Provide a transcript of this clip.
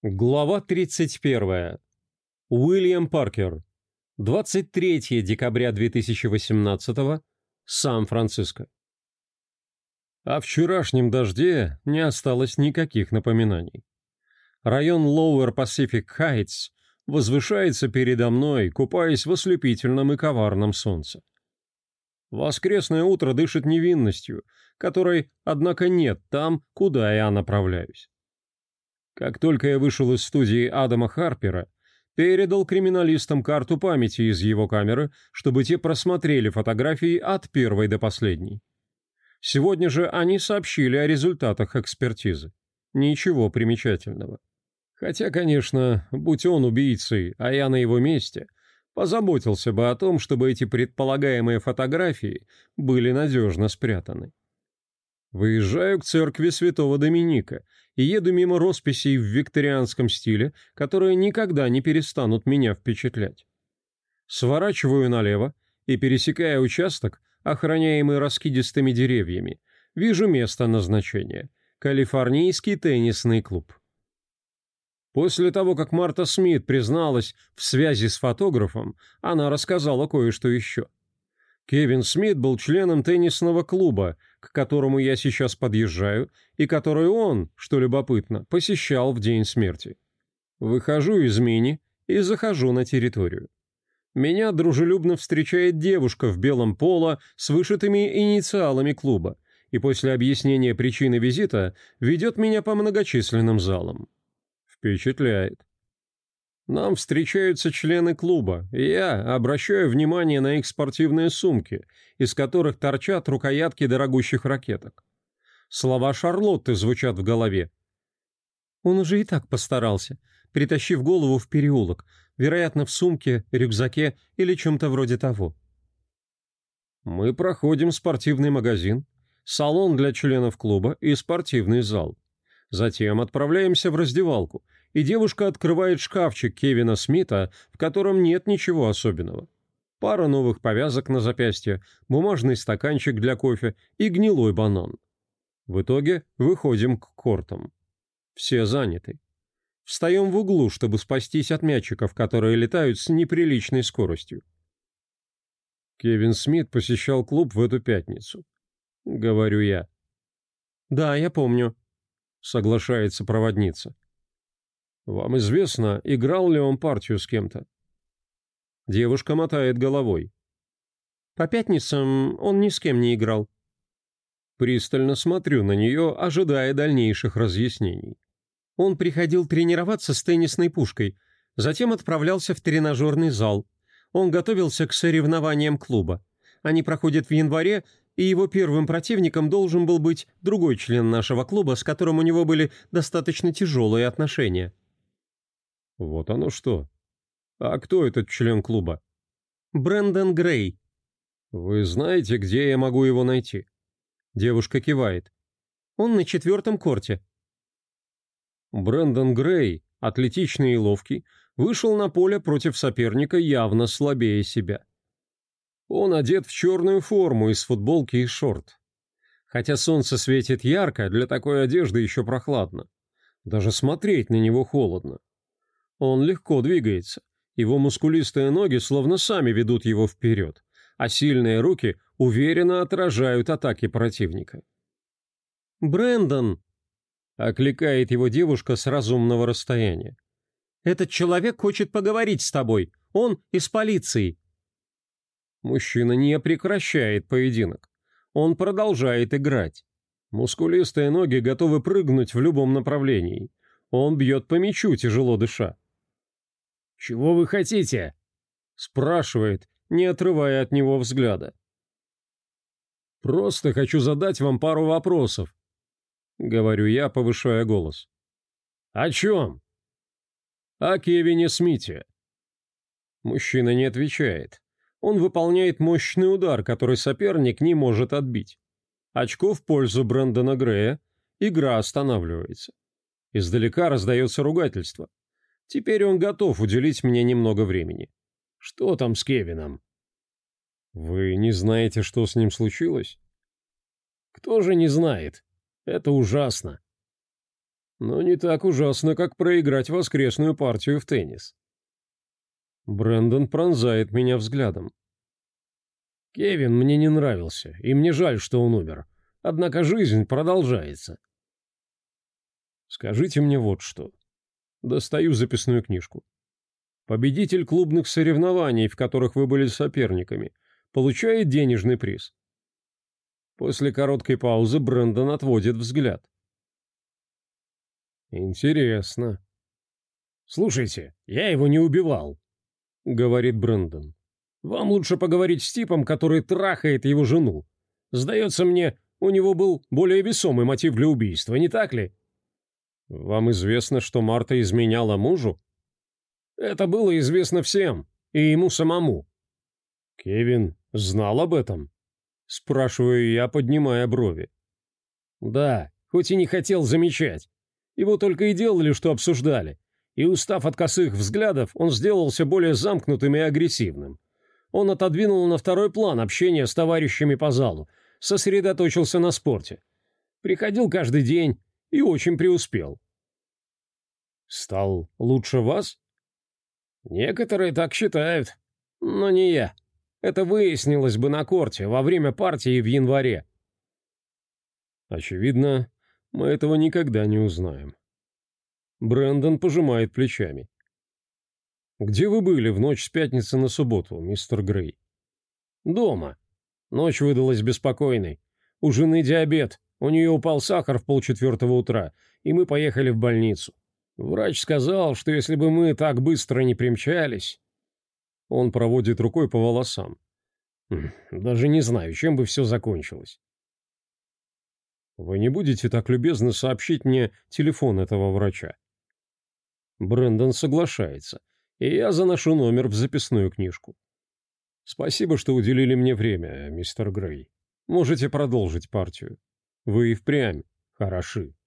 Глава 31. Уильям Паркер. 23 декабря 2018. Сан-Франциско. О вчерашнем дожде не осталось никаких напоминаний. Район Lower Pacific Heights возвышается передо мной, купаясь в ослепительном и коварном солнце. Воскресное утро дышит невинностью, которой, однако, нет там, куда я направляюсь. Как только я вышел из студии Адама Харпера, передал криминалистам карту памяти из его камеры, чтобы те просмотрели фотографии от первой до последней. Сегодня же они сообщили о результатах экспертизы. Ничего примечательного. Хотя, конечно, будь он убийцей, а я на его месте, позаботился бы о том, чтобы эти предполагаемые фотографии были надежно спрятаны. Выезжаю к церкви Святого Доминика и еду мимо росписей в викторианском стиле, которые никогда не перестанут меня впечатлять. Сворачиваю налево и, пересекая участок, охраняемый раскидистыми деревьями, вижу место назначения – Калифорнийский теннисный клуб. После того, как Марта Смит призналась в связи с фотографом, она рассказала кое-что еще. Кевин Смит был членом теннисного клуба, к которому я сейчас подъезжаю, и который он, что любопытно, посещал в день смерти. Выхожу из мини и захожу на территорию. Меня дружелюбно встречает девушка в белом поло с вышитыми инициалами клуба, и после объяснения причины визита ведет меня по многочисленным залам. Впечатляет. Нам встречаются члены клуба, и я обращаю внимание на их спортивные сумки, из которых торчат рукоятки дорогущих ракеток. Слова Шарлотты звучат в голове. Он уже и так постарался, притащив голову в переулок, вероятно, в сумке, рюкзаке или чем-то вроде того. Мы проходим спортивный магазин, салон для членов клуба и спортивный зал. Затем отправляемся в раздевалку, и девушка открывает шкафчик Кевина Смита, в котором нет ничего особенного. Пара новых повязок на запястье, бумажный стаканчик для кофе и гнилой банан. В итоге выходим к кортам. Все заняты. Встаем в углу, чтобы спастись от мячиков, которые летают с неприличной скоростью. Кевин Смит посещал клуб в эту пятницу. Говорю я. «Да, я помню», — соглашается проводница. «Вам известно, играл ли он партию с кем-то?» Девушка мотает головой. «По пятницам он ни с кем не играл». Пристально смотрю на нее, ожидая дальнейших разъяснений. Он приходил тренироваться с теннисной пушкой, затем отправлялся в тренажерный зал. Он готовился к соревнованиям клуба. Они проходят в январе, и его первым противником должен был быть другой член нашего клуба, с которым у него были достаточно тяжелые отношения. Вот оно что. А кто этот член клуба? Брэндон Грей. Вы знаете, где я могу его найти? Девушка кивает. Он на 4-м корте. Брэндон Грей, атлетичный и ловкий, вышел на поле против соперника явно слабее себя. Он одет в черную форму из футболки и шорт. Хотя солнце светит ярко, для такой одежды еще прохладно. Даже смотреть на него холодно. Он легко двигается. Его мускулистые ноги словно сами ведут его вперед, а сильные руки уверенно отражают атаки противника. «Брэндон!» — окликает его девушка с разумного расстояния. «Этот человек хочет поговорить с тобой. Он из полиции». Мужчина не прекращает поединок. Он продолжает играть. Мускулистые ноги готовы прыгнуть в любом направлении. Он бьет по мячу, тяжело дыша. «Чего вы хотите?» — спрашивает, не отрывая от него взгляда. «Просто хочу задать вам пару вопросов», — говорю я, повышая голос. «О чем?» «О Кевине Смите». Мужчина не отвечает. Он выполняет мощный удар, который соперник не может отбить. Очко в пользу Брэндона Грея, игра останавливается. Издалека раздается ругательство. Теперь он готов уделить мне немного времени. Что там с Кевином? Вы не знаете, что с ним случилось? Кто же не знает? Это ужасно. Но не так ужасно, как проиграть воскресную партию в теннис. Брэндон пронзает меня взглядом. Кевин мне не нравился, и мне жаль, что он умер. Однако жизнь продолжается. Скажите мне вот что. Достаю записную книжку. Победитель клубных соревнований, в которых вы были соперниками, получает денежный приз. После короткой паузы Брэндон отводит взгляд. Интересно. Слушайте, я его не убивал, говорит Брэндон. Вам лучше поговорить с типом, который трахает его жену. Сдается мне, у него был более весомый мотив для убийства, не так ли? Вам известно, что Марта изменяла мужу? Это было известно всем, и ему самому. Кевин знал об этом? Спрашиваю я, поднимая брови. Да, хоть и не хотел замечать. Его только и делали, что обсуждали. И устав от косых взглядов, он сделался более замкнутым и агрессивным. Он отодвинул на второй план общение с товарищами по залу, сосредоточился на спорте. Приходил каждый день и очень преуспел. Стал лучше вас? Некоторые так считают, но не я. Это выяснилось бы на корте во время партии в январе. Очевидно, мы этого никогда не узнаем. Брэндон пожимает плечами. «Где вы были в ночь с пятницы на субботу, мистер Грей?» «Дома. Ночь выдалась беспокойной. У жены диабет, у нее упал сахар в 3:30 утра, и мы поехали в больницу. Врач сказал, что если бы мы так быстро не примчались...» Он проводит рукой по волосам. «Даже не знаю, чем бы все закончилось». «Вы не будете так любезны сообщить мне телефон этого врача?» Брэндон соглашается, и я заношу номер в записную книжку. «Спасибо, что уделили мне время, мистер Грей. Можете продолжить партию. Вы и впрямь хороши».